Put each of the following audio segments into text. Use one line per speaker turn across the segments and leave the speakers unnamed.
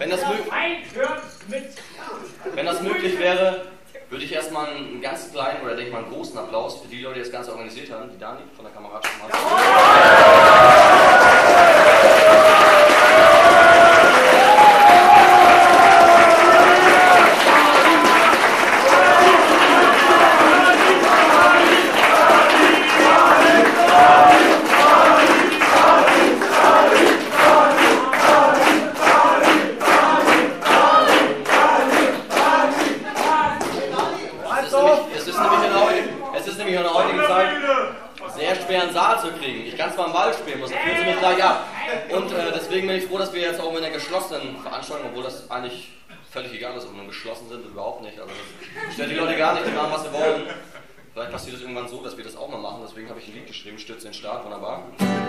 Wenn das möglich wäre, würde ich erstmal einen ganz kleinen oder denke ich mal einen großen Applaus für die Leute, die das Ganze organisiert haben, die Dani von der Kameradschaft machen. Einen Saal zu kriegen. Ich kann zwar im Wald spielen, muss fühlen Sie mich gleich ab. Und deswegen bin ich froh, dass wir jetzt auch mit einer geschlossenen Veranstaltung, obwohl das eigentlich völlig egal ist, ob wir geschlossen sind, überhaupt nicht. Also das stört die Leute gar nicht, die machen, was sie wollen. Vielleicht passiert es irgendwann so, dass wir das auch mal machen. Deswegen habe ich ein Lied geschrieben, Stütze den Start, wunderbar.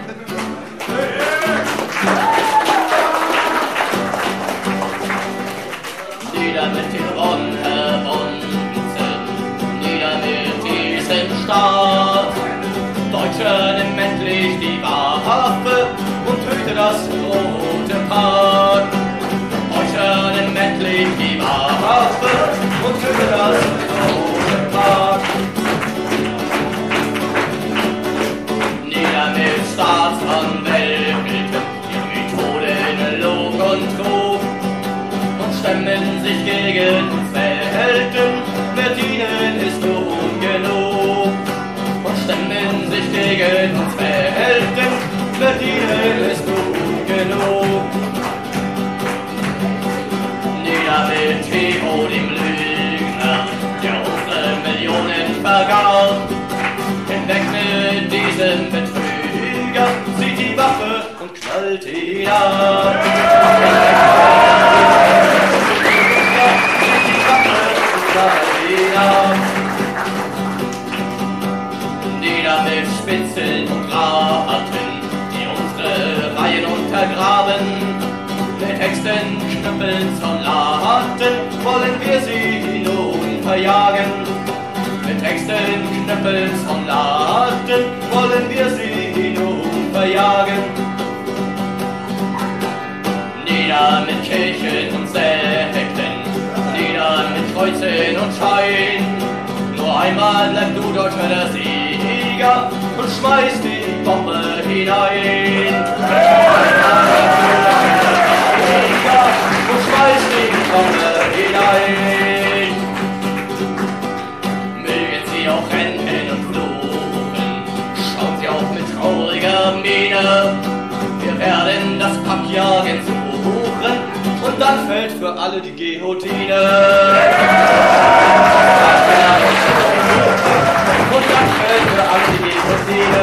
Nieder mit den Unverwundeten, nieder mit diesem Staat. Deutsche, nimm endlich die Waffe und töte das rote Pfad. Deutsche, nimm endlich die Waffe und töte das rote Pfad. Nieder mit Staatsanwälten, die Methoden Lug und Trug und stemmen sich gegen uns Welten, wer ihnen ist nun genug. Stemmen sich gegen uns Welten, verdienen es gut genug. Nieder mit Theo, dem Lügner, der unsere Millionen vergaß. Hinweg mit diesem Betrüger, zieht die Waffe und knallt ihn ab. Zieht die Waffe und knallt ihn ab. Nieder mit Spitzeln und Raten, die unsere Reihen untergraben. Mit Äxten, Knüppeln, Soldaten wollen wir sie nun verjagen. Mit Äxten, Knüppeln, Soldaten wollen wir sie nun verjagen. Nieder mit Kirchen und Sekten, nieder mit Kreuzen und Schein. Nur einmal bleib du Deutscher der Sieger und schmeiß die Bombe hinein. Und schmeiß die Bombe hinein. Mögen sie auch rennen und fluchen, schauen sie auch mit trauriger Miene. Wir werden das Packjagen suchen und dann fällt für alle die Guillotine. Und dann fällt für alle die Guillotine.